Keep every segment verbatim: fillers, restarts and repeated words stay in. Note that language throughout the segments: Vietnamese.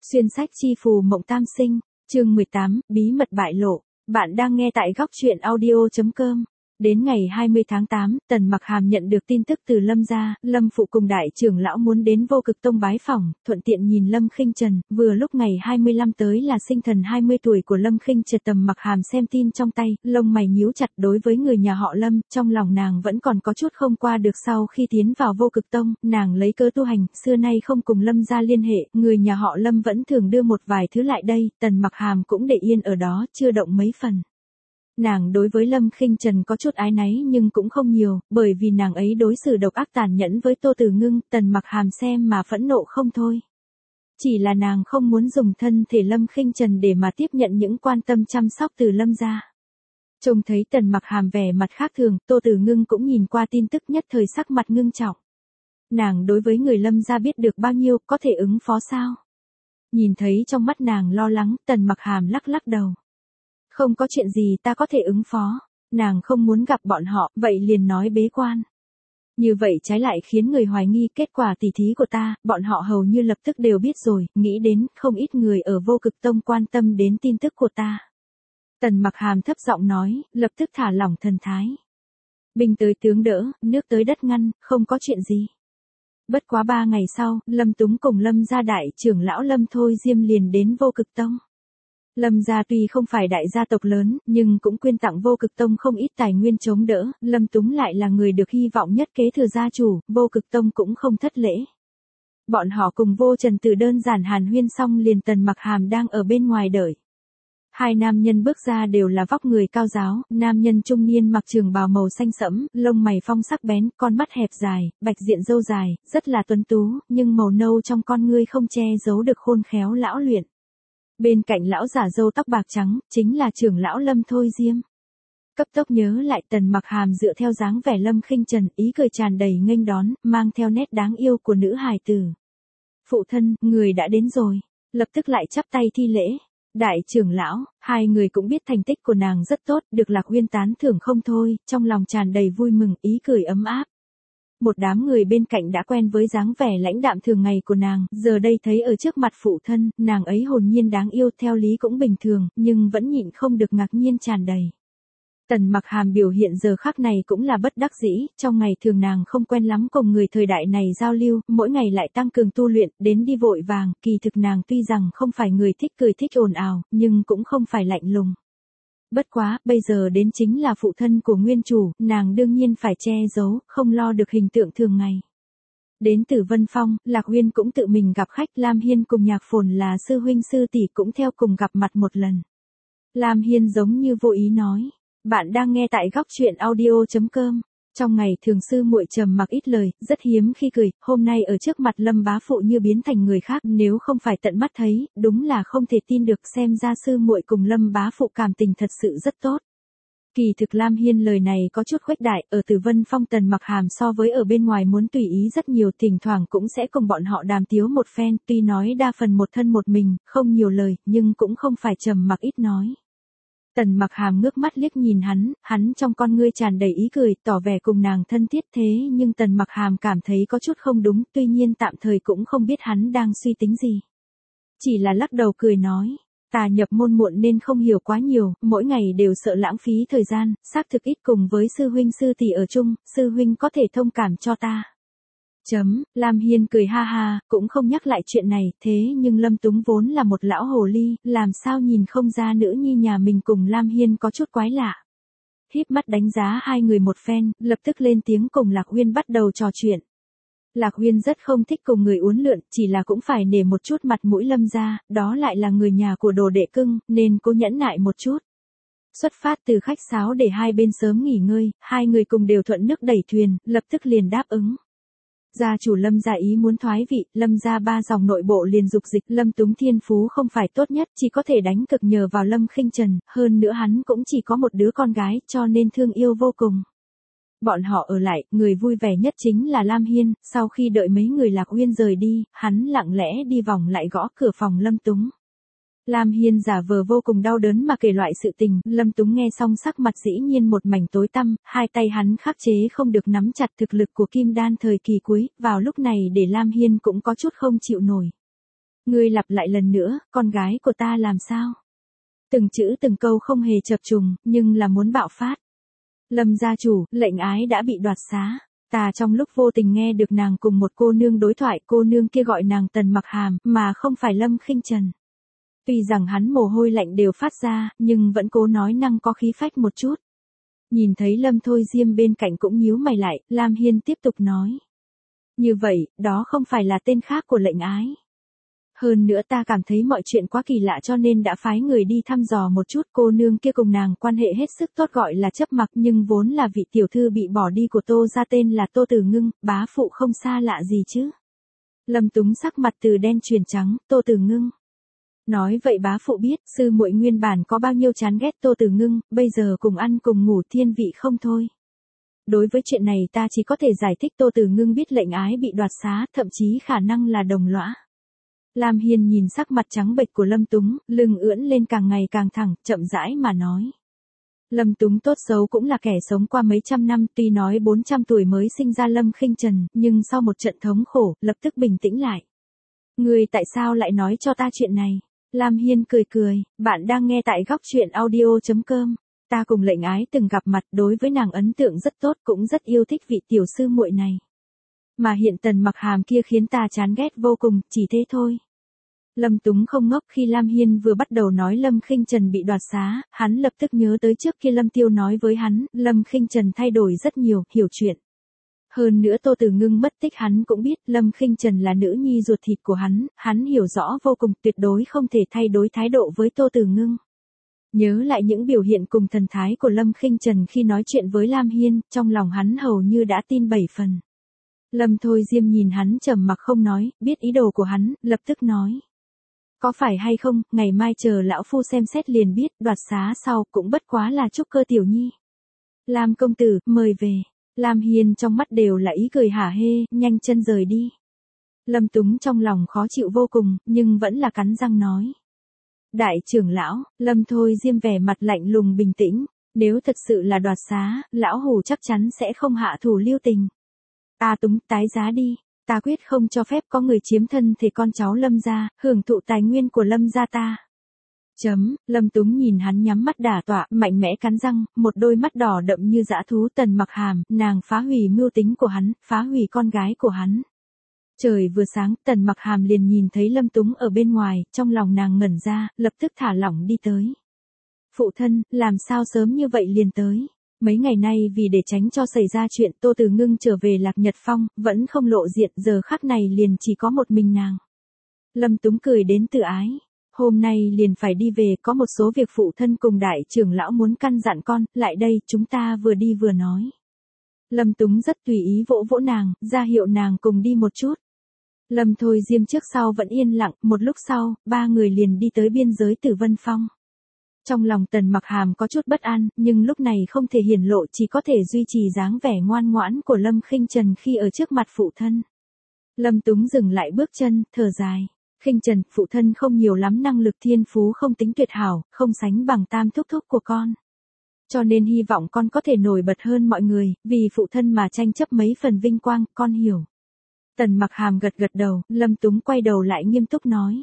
Xuyên sách chi phù mộng tam sinh, chương mười tám, bí mật bại lộ. Bạn đang nghe tại góc truyện audio chấm com. Đến ngày hai mươi tháng tám, Tần Mặc Hàm nhận được tin tức từ Lâm gia, Lâm phụ cùng đại trưởng lão muốn đến Vô Cực Tông bái phỏng, thuận tiện nhìn Lâm Khinh Trần, vừa lúc ngày hai mươi lăm tới là sinh thần hai mươi tuổi của Lâm Khinh Trần. Tần Mặc Hàm xem tin trong tay, lông mày nhíu chặt. Đối với người nhà họ Lâm, trong lòng nàng vẫn còn có chút không qua được. Sau khi tiến vào Vô Cực Tông, nàng lấy cớ tu hành, xưa nay không cùng Lâm gia liên hệ, người nhà họ Lâm vẫn thường đưa một vài thứ lại đây, Tần Mặc Hàm cũng để yên ở đó, chưa động mấy phần. Nàng đối với Lâm Khinh Trần có chút ái náy nhưng cũng không nhiều, bởi vì nàng ấy đối xử độc ác tàn nhẫn với Tô Tử Ngưng. Tần Mặc Hàm xem mà phẫn nộ không thôi. Chỉ là nàng không muốn dùng thân thể Lâm Khinh Trần để mà tiếp nhận những quan tâm chăm sóc từ Lâm gia. Trông thấy Tần Mặc Hàm vẻ mặt khác thường, Tô Tử Ngưng cũng nhìn qua tin tức nhất thời sắc mặt ngưng trọng. Nàng đối với người Lâm gia biết được bao nhiêu, có thể ứng phó sao? Nhìn thấy trong mắt nàng lo lắng, Tần Mặc Hàm lắc lắc đầu. Không có chuyện gì ta có thể ứng phó, nàng không muốn gặp bọn họ, vậy liền nói bế quan. Như vậy trái lại khiến người hoài nghi kết quả tỉ thí của ta, bọn họ hầu như lập tức đều biết rồi, nghĩ đến không ít người ở Vô Cực Tông quan tâm đến tin tức của ta. Tần Mặc Hàm thấp giọng nói, lập tức thả lỏng thần thái. Binh tới tướng đỡ, nước tới đất ngăn, không có chuyện gì. Bất quá ba ngày sau, Lâm Túng cùng Lâm gia đại trưởng lão Lâm Thôi Diêm liền đến Vô Cực Tông. Lâm gia tuy không phải đại gia tộc lớn, nhưng cũng quyên tặng Vô Cực Tông không ít tài nguyên chống đỡ, Lâm Túng lại là người được hy vọng nhất kế thừa gia chủ, Vô Cực Tông cũng không thất lễ. Bọn họ cùng Vô Trần Tử đơn giản hàn huyên xong liền Tần Mặc Hàm đang ở bên ngoài đợi. Hai nam nhân bước ra đều là vóc người cao ráo, nam nhân trung niên mặc trường bào màu xanh sẫm, lông mày phong sắc bén, con mắt hẹp dài, bạch diện râu dài, rất là tuấn tú, nhưng màu nâu trong con ngươi không che giấu được khôn khéo lão luyện. Bên cạnh lão giả râu tóc bạc trắng, chính là trưởng lão Lâm Thôi Diêm. Cấp tốc nhớ lại Tần Mặc Hàm dựa theo dáng vẻ Lâm Khinh Trần, ý cười tràn đầy nghênh đón, mang theo nét đáng yêu của nữ hài tử. Phụ thân, người đã đến rồi, lập tức lại chắp tay thi lễ. Đại trưởng lão, hai người cũng biết thành tích của nàng rất tốt, được Lạc Uyên tán thưởng không thôi, trong lòng tràn đầy vui mừng, ý cười ấm áp. Một đám người bên cạnh đã quen với dáng vẻ lãnh đạm thường ngày của nàng, giờ đây thấy ở trước mặt phụ thân, nàng ấy hồn nhiên đáng yêu, theo lý cũng bình thường, nhưng vẫn nhịn không được ngạc nhiên tràn đầy. Tần Mặc Hàm biểu hiện giờ khắc này cũng là bất đắc dĩ, trong ngày thường nàng không quen lắm cùng người thời đại này giao lưu, mỗi ngày lại tăng cường tu luyện, đến đi vội vàng, kỳ thực nàng tuy rằng không phải người thích cười thích ồn ào, nhưng cũng không phải lạnh lùng. Bất quá, bây giờ đến chính là phụ thân của nguyên chủ, nàng đương nhiên phải che giấu, không lo được hình tượng thường ngày. Đến từ Vân Phong, Lạc Uyên cũng tự mình gặp khách, Lam Hiên cùng Nhạc Phồn là sư huynh sư tỷ cũng theo cùng gặp mặt một lần. Lam Hiên giống như vô ý nói, bạn đang nghe tại góc truyện audio chấm com. Trong ngày thường sư muội trầm mặc ít lời, rất hiếm khi cười, hôm nay ở trước mặt Lâm bá phụ như biến thành người khác, nếu không phải tận mắt thấy, đúng là không thể tin được, xem ra sư muội cùng Lâm bá phụ cảm tình thật sự rất tốt. Kỳ thực Lam Hiên lời này có chút khuếch đại, ở Tử Vân Phong Tần Mặc Hàm so với ở bên ngoài muốn tùy ý rất nhiều, thỉnh thoảng cũng sẽ cùng bọn họ đàm tiếu một phen, tuy nói đa phần một thân một mình, không nhiều lời, nhưng cũng không phải trầm mặc ít nói. Tần Mặc Hàm ngước mắt liếc nhìn hắn, hắn trong con ngươi tràn đầy ý cười, tỏ vẻ cùng nàng thân thiết thế nhưng Tần Mặc Hàm cảm thấy có chút không đúng, tuy nhiên tạm thời cũng không biết hắn đang suy tính gì. Chỉ là lắc đầu cười nói, ta nhập môn muộn nên không hiểu quá nhiều, mỗi ngày đều sợ lãng phí thời gian, xác thực ít cùng với sư huynh sư tỷ ở chung, sư huynh có thể thông cảm cho ta. Chấm, Lam Hiên cười ha ha, cũng không nhắc lại chuyện này, thế nhưng Lâm Túng vốn là một lão hồ ly, làm sao nhìn không ra nữ nhi nhà mình cùng Lam Hiên có chút quái lạ. Híp mắt đánh giá hai người một phen, lập tức lên tiếng cùng Lạc Uyên bắt đầu trò chuyện. Lạc Uyên rất không thích cùng người uốn lượn, chỉ là cũng phải nể một chút mặt mũi Lâm gia, đó lại là người nhà của đồ đệ cưng, nên cố nhẫn nại một chút. Xuất phát từ khách sáo để hai bên sớm nghỉ ngơi, hai người cùng đều thuận nước đẩy thuyền, lập tức liền đáp ứng. Gia chủ Lâm gia ý muốn thoái vị, Lâm gia ba dòng nội bộ liền dục dịch, Lâm Túng thiên phú không phải tốt nhất, chỉ có thể đánh cực nhờ vào Lâm Khinh Trần, hơn nữa hắn cũng chỉ có một đứa con gái, cho nên thương yêu vô cùng. Bọn họ ở lại, người vui vẻ nhất chính là Lam Hiên, sau khi đợi mấy người Lạc Uyên rời đi, hắn lặng lẽ đi vòng lại gõ cửa phòng Lâm Túng. Lam Hiên giả vờ vô cùng đau đớn mà kể loại sự tình, Lâm Túng nghe xong sắc mặt dĩ nhiên một mảnh tối tăm, hai tay hắn khắc chế không được nắm chặt thực lực của Kim Đan thời kỳ cuối, vào lúc này để Lam Hiên cũng có chút không chịu nổi. Ngươi lặp lại lần nữa, con gái của ta làm sao? Từng chữ từng câu không hề chập trùng, nhưng là muốn bạo phát. Lâm gia chủ, lệnh ái đã bị đoạt xá. Ta trong lúc vô tình nghe được nàng cùng một cô nương đối thoại, cô nương kia gọi nàng Tần Mặc Hàm, mà không phải Lâm Khinh Trần. Tuy rằng hắn mồ hôi lạnh đều phát ra, nhưng vẫn cố nói năng có khí phách một chút. Nhìn thấy Lâm Thôi Diêm bên cạnh cũng nhíu mày lại, Lam Hiên tiếp tục nói. Như vậy, đó không phải là tên khác của lệnh ái. Hơn nữa ta cảm thấy mọi chuyện quá kỳ lạ cho nên đã phái người đi thăm dò một chút, cô nương kia cùng nàng quan hệ hết sức tốt gọi là chấp mặc, nhưng vốn là vị tiểu thư bị bỏ đi của Tô gia tên là Tô Tử Ngưng, bá phụ không xa lạ gì chứ. Lâm Túng sắc mặt từ đen chuyển trắng, Tô Tử Ngưng. Nói vậy bá phụ biết, sư muội nguyên bản có bao nhiêu chán ghét Tô Tử Ngưng, bây giờ cùng ăn cùng ngủ thiên vị không thôi. Đối với chuyện này ta chỉ có thể giải thích Tô Tử Ngưng biết lệnh ái bị đoạt xá, thậm chí khả năng là đồng lõa. Lam Hiên nhìn sắc mặt trắng bệch của Lâm Túng, lưng ưỡn lên càng ngày càng thẳng, chậm rãi mà nói. Lâm Túng tốt xấu cũng là kẻ sống qua mấy trăm năm, tuy nói bốn trăm tuổi mới sinh ra Lâm Khinh Trần, nhưng sau một trận thống khổ, lập tức bình tĩnh lại. Ngươi tại sao lại nói cho ta chuyện này? Lam Hiên cười cười, bạn đang nghe tại góc truyện audio chấm com. Ta cùng lệnh ái từng gặp mặt, đối với nàng ấn tượng rất tốt, cũng rất yêu thích vị tiểu sư muội này. Mà hiện Tần Mặc Hàm kia khiến ta chán ghét vô cùng, chỉ thế thôi. Lâm Túng không ngốc, khi Lam Hiên vừa bắt đầu nói Lâm Khinh Trần bị đoạt xá, hắn lập tức nhớ tới trước kia Lâm Tiêu nói với hắn, Lâm Khinh Trần thay đổi rất nhiều, hiểu chuyện. Hơn nữa Tô Tử Ngưng mất tích hắn cũng biết, Lâm Khinh Trần là nữ nhi ruột thịt của hắn, hắn hiểu rõ vô cùng, tuyệt đối không thể thay đổi thái độ với Tô Tử Ngưng. Nhớ lại những biểu hiện cùng thần thái của Lâm Khinh Trần khi nói chuyện với Lam Hiên, trong lòng hắn hầu như đã tin bảy phần. Lâm Thôi Diêm nhìn hắn trầm mặc không nói, biết ý đồ của hắn, lập tức nói. Có phải hay không, ngày mai chờ lão phu xem xét liền biết, đoạt xá sau cũng bất quá là trúc cơ tiểu nhi. Lam công tử, mời về. Lam Hiên trong mắt đều là ý cười hả hê, nhanh chân rời đi. Lâm Túng trong lòng khó chịu vô cùng, nhưng vẫn là cắn răng nói. Đại trưởng lão, Lâm Thôi Diêm vẻ mặt lạnh lùng bình tĩnh, nếu thật sự là đoạt xá, lão hủ chắc chắn sẽ không hạ thủ lưu tình. Ta Túng, tái giá đi, ta quyết không cho phép có người chiếm thân thể con cháu Lâm gia, hưởng thụ tài nguyên của Lâm gia ta. Chấm, Lâm Túng nhìn hắn nhắm mắt đả tọa, mạnh mẽ cắn răng, một đôi mắt đỏ đậm như dã thú. Tần Mặc Hàm, nàng phá hủy mưu tính của hắn, phá hủy con gái của hắn. Trời vừa sáng, Tần Mặc Hàm liền nhìn thấy Lâm Túng ở bên ngoài, trong lòng nàng ngẩn ra, lập tức thả lỏng đi tới. Phụ thân, làm sao sớm như vậy liền tới? Mấy ngày nay vì để tránh cho xảy ra chuyện Tô Tử Ngưng trở về Lạc Nhật Phong, vẫn không lộ diện, giờ khắc này liền chỉ có một mình nàng. Lâm Túng cười đến tự ái. Hôm nay liền phải đi về, có một số việc phụ thân cùng đại trưởng lão muốn căn dặn con, lại đây, chúng ta vừa đi vừa nói. Lâm Túng rất tùy ý vỗ vỗ nàng, ra hiệu nàng cùng đi một chút. Lâm Thôi Diêm trước sau vẫn yên lặng, một lúc sau, ba người liền đi tới biên giới Tử Vân Phong. Trong lòng Tần Mặc Hàm có chút bất an, nhưng lúc này không thể hiển lộ, chỉ có thể duy trì dáng vẻ ngoan ngoãn của Lâm Khinh Trần khi ở trước mặt phụ thân. Lâm Túng dừng lại bước chân, thở dài. Khinh Trần, phụ thân không nhiều lắm năng lực thiên phú không tính tuyệt hảo, không sánh bằng tam thúc thúc của con. Cho nên hy vọng con có thể nổi bật hơn mọi người, vì phụ thân mà tranh chấp mấy phần vinh quang, con hiểu. Tần Mặc Hàm gật gật đầu, Lâm Túng quay đầu lại nghiêm túc nói.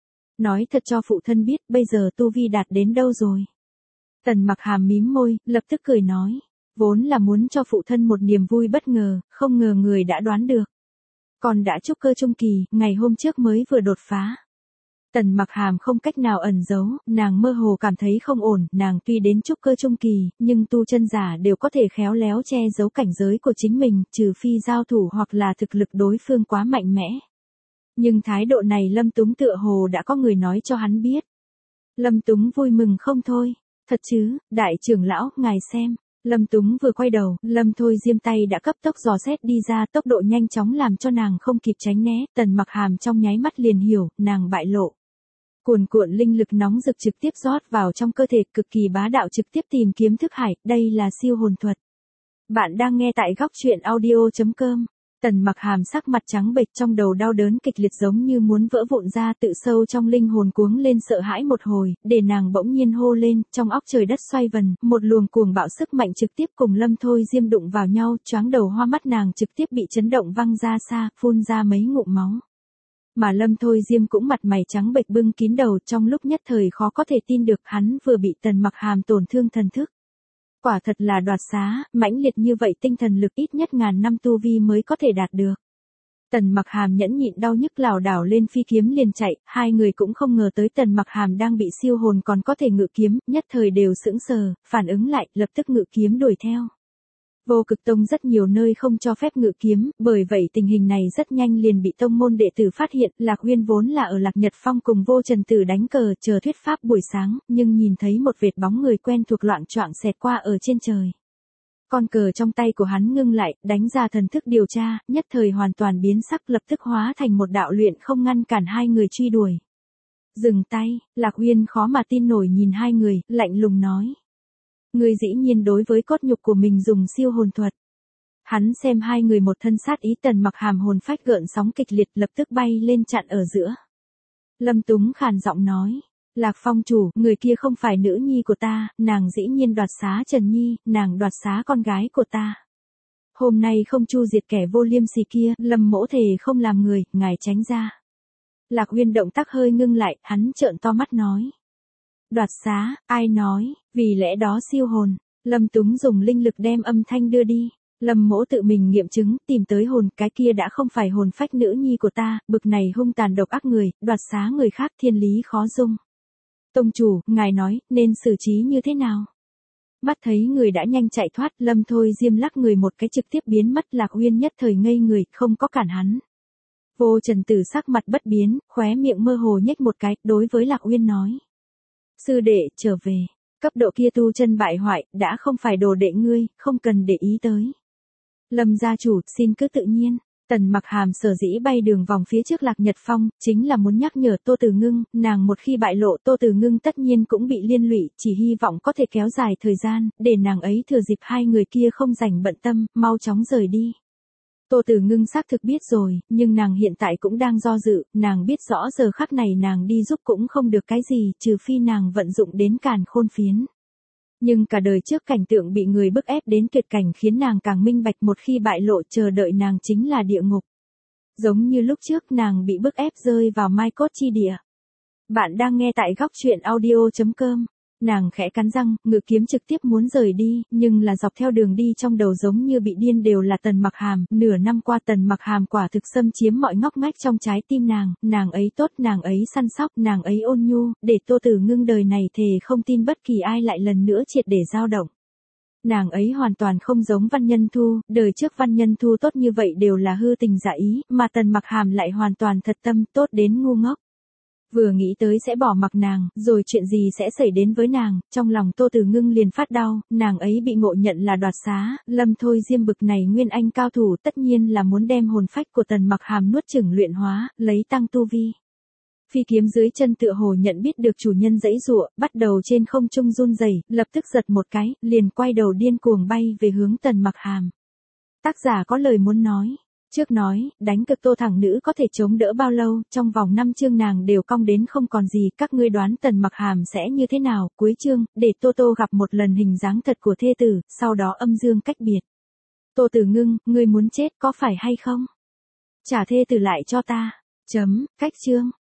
Nói thật cho phụ thân biết, bây giờ tu vi đạt đến đâu rồi. Tần Mặc Hàm mím môi, lập tức cười nói. Vốn là muốn cho phụ thân một niềm vui bất ngờ, không ngờ người đã đoán được. Còn đã trúc cơ trung kỳ, ngày hôm trước mới vừa đột phá. Tần Mặc Hàm không cách nào ẩn giấu, nàng mơ hồ cảm thấy không ổn, nàng tuy đến trúc cơ trung kỳ, nhưng tu chân giả đều có thể khéo léo che giấu cảnh giới của chính mình, trừ phi giao thủ hoặc là thực lực đối phương quá mạnh mẽ. Nhưng thái độ này Lâm Túng tựa hồ đã có người nói cho hắn biết. Lâm Túng vui mừng không thôi. Thật chứ, đại trưởng lão, ngài xem. Lâm Túng vừa quay đầu, Lâm Thôi Diêm tay đã cấp tốc dò xét đi ra, tốc độ nhanh chóng làm cho nàng không kịp tránh né. Tần Mặc Hàm trong nháy mắt liền hiểu, nàng bại lộ. Cuồn cuộn linh lực nóng rực trực tiếp rót vào trong cơ thể, cực kỳ bá đạo, trực tiếp tìm kiếm thức hải, đây là siêu hồn thuật. Bạn đang nghe tại góc truyện audio chấm com. Tần Mặc Hàm sắc mặt trắng bệch, trong đầu đau đớn kịch liệt giống như muốn vỡ vụn ra, tự sâu trong linh hồn cuống lên sợ hãi một hồi, để nàng bỗng nhiên hô lên, trong óc trời đất xoay vần, một luồng cuồng bạo sức mạnh trực tiếp cùng Lâm Thôi Diêm đụng vào nhau, choáng đầu hoa mắt nàng trực tiếp bị chấn động văng ra xa, phun ra mấy ngụm máu. Mà Lâm Thôi Diêm cũng mặt mày trắng bệch bưng kín đầu, trong lúc nhất thời khó có thể tin được hắn vừa bị Tần Mặc Hàm tổn thương thần thức. Quả thật là đoạt xá, mãnh liệt như vậy tinh thần lực ít nhất ngàn năm tu vi mới có thể đạt được. Tần Mặc Hàm nhẫn nhịn đau nhức lảo đảo lên phi kiếm liền chạy, hai người cũng không ngờ tới Tần Mặc Hàm đang bị siêu hồn còn có thể ngự kiếm, nhất thời đều sững sờ, phản ứng lại, lập tức ngự kiếm đuổi theo. Vô Cực Tông rất nhiều nơi không cho phép ngự kiếm, bởi vậy tình hình này rất nhanh liền bị tông môn đệ tử phát hiện. Lạc Uyên vốn là ở Lạc Nhật Phong cùng Vô Trần Tử đánh cờ chờ thuyết pháp buổi sáng, nhưng nhìn thấy một vệt bóng người quen thuộc loạng choạng xẹt qua ở trên trời. Con cờ trong tay của hắn ngưng lại, đánh ra thần thức điều tra, nhất thời hoàn toàn biến sắc, lập tức hóa thành một đạo luyện không ngăn cản hai người truy đuổi. Dừng tay, Lạc Uyên khó mà tin nổi nhìn hai người, lạnh lùng nói. Ngươi dĩ nhiên đối với cốt nhục của mình dùng siêu hồn thuật. Hắn xem hai người một thân sát ý. Tần Mặc Hàm hồn phách gợn sóng kịch liệt, lập tức bay lên chặn ở giữa. Lâm Túng khàn giọng nói. Lạc Phong chủ, người kia không phải nữ nhi của ta, nàng dĩ nhiên đoạt xá Trần Nhi, nàng đoạt xá con gái của ta. Hôm nay không chu diệt kẻ vô liêm sỉ kia, Lâm mỗ thề không làm người, ngài tránh ra. Lạc Uyên động tác hơi ngưng lại, hắn trợn to mắt nói. Đoạt xá, ai nói, vì lẽ đó siêu hồn. Lâm Túng dùng linh lực đem âm thanh đưa đi. Lâm mỗ tự mình nghiệm chứng, tìm tới hồn, cái kia đã không phải hồn phách nữ nhi của ta, bực này hung tàn độc ác người, đoạt xá người khác thiên lý khó dung. Tông chủ, ngài nói, nên xử trí như thế nào? Mắt thấy người đã nhanh chạy thoát, Lâm Thôi Diêm lắc người một cái trực tiếp biến mất. Lạc Uyên nhất thời ngây người, không có cản hắn. Vô Trần Tử sắc mặt bất biến, khóe miệng mơ hồ nhếch một cái, đối với Lạc Uyên nói. Sư đệ, trở về. Cấp độ kia tu chân bại hoại, đã không phải đồ đệ ngươi, không cần để ý tới. Lâm gia chủ, xin cứ tự nhiên. Tần Mặc Hàm sở dĩ bay đường vòng phía trước Lạc Nhật Phong, chính là muốn nhắc nhở Tô Từ Ngưng, nàng một khi bại lộ Tô Từ Ngưng tất nhiên cũng bị liên lụy, chỉ hy vọng có thể kéo dài thời gian, để nàng ấy thừa dịp hai người kia không rảnh bận tâm, mau chóng rời đi. Tô Từ Ngưng xác thực biết rồi, nhưng nàng hiện tại cũng đang do dự, nàng biết rõ giờ khắc này nàng đi giúp cũng không được cái gì, trừ phi nàng vận dụng đến càn khôn phiến. Nhưng cả đời trước cảnh tượng bị người bức ép đến tuyệt cảnh khiến nàng càng minh bạch, một khi bại lộ chờ đợi nàng chính là địa ngục. Giống như lúc trước nàng bị bức ép rơi vào mai cốt chi địa. Bạn đang nghe tại góc truyện audio chấm com. Nàng khẽ cắn răng, ngự kiếm trực tiếp muốn rời đi, nhưng là dọc theo đường đi trong đầu giống như bị điên đều là Tần Mặc Hàm. Nửa năm qua Tần Mặc Hàm quả thực xâm chiếm mọi ngóc ngách trong trái tim nàng, nàng ấy tốt, nàng ấy săn sóc, nàng ấy ôn nhu, để Tô Tử Ngưng đời này thề không tin bất kỳ ai lại lần nữa triệt để dao động. Nàng ấy hoàn toàn không giống Văn Nhân Thu, đời trước Văn Nhân Thu tốt như vậy đều là hư tình giả ý, mà Tần Mặc Hàm lại hoàn toàn thật tâm, tốt đến ngu ngốc. Vừa nghĩ tới sẽ bỏ mặc nàng, rồi chuyện gì sẽ xảy đến với nàng, trong lòng Tô Tử Ngưng liền phát đau, nàng ấy bị ngộ nhận là đoạt xá, Lâm Thôi Diêm bực này nguyên anh cao thủ tất nhiên là muốn đem hồn phách của Tần Mặc Hàm nuốt chửng luyện hóa, lấy tăng tu vi. Phi kiếm dưới chân tựa hồ nhận biết được chủ nhân giãy giụa, bắt đầu trên không trung run rẩy, lập tức giật một cái, liền quay đầu điên cuồng bay về hướng Tần Mặc Hàm. Tác giả có lời muốn nói. Trước nói, đánh cực Tô thẳng nữ có thể chống đỡ bao lâu, trong vòng năm chương nàng đều cong đến không còn gì, các ngươi đoán Tần Mặc Hàm sẽ như thế nào, cuối chương, để Tô Tô gặp một lần hình dáng thật của thê tử, sau đó âm dương cách biệt. Tô Tử Ngưng, ngươi muốn chết có phải hay không? Trả thê tử lại cho ta. Chấm, cách chương.